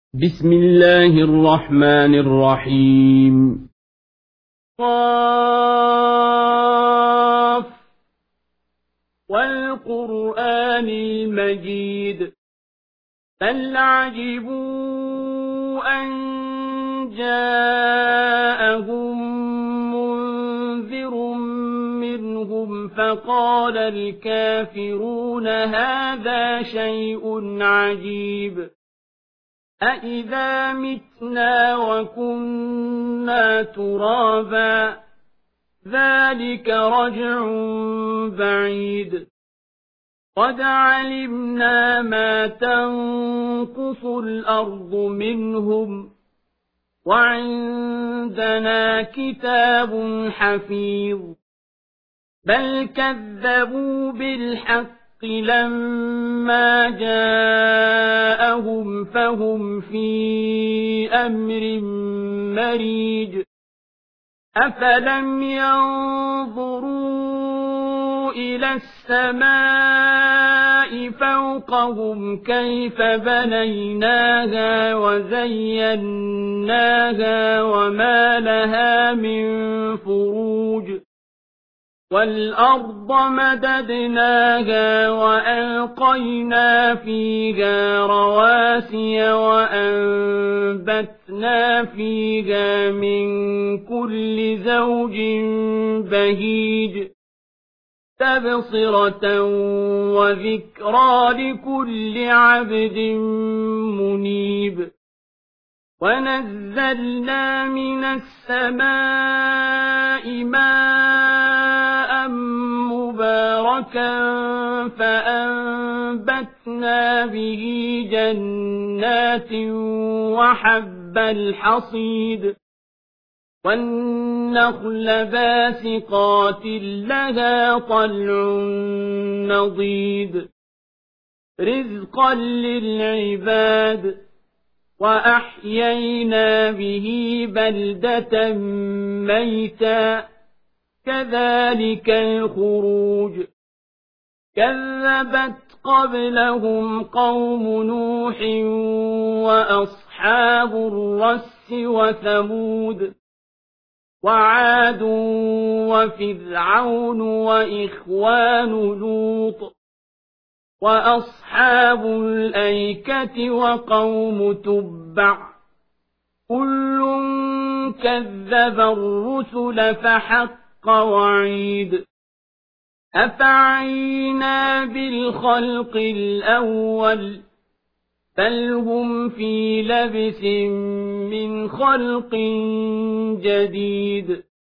بسم الله الرحمن الرحيم. قاف والقرآن المجيد بل عجبوا أن جاءهم منذر منهم فقال الكافرون هذا شيء عجيب أإذا متنا وكنا ترابا ذلك رجع بعيد قد علمنا ما تنقص الأرض منهم وعندنا كتاب حفيظ بل كذبوا بالحق لما جاءهم فهم في أمر مريج أفلم ينظروا إلى السماء فوقهم كيف بنيناها وزيناها وما لها من فروج والأرض مددناها وألقينا فيها رواسي وأنبتنا فيها من كل زوج بهيج تبصرة وذكرى لكل عبد منيب ونزلنا من السماء ماء مباركا فأنبتنا به جنات وحب الحصيد والنخل باسقات لها طلع نضيد رزقا للعباد وأحيينا به بلدة ميتا كذلك الخروج كذبت قبلهم قوم نوح وأصحاب الرس وثمود وعاد وفرعون وإخوان لوط وأصحاب الأيكة وقوم تبع كل كذب الرسل فحق وعيد أفعينا بالخلق الأول بل هم في لبس من خلق جديد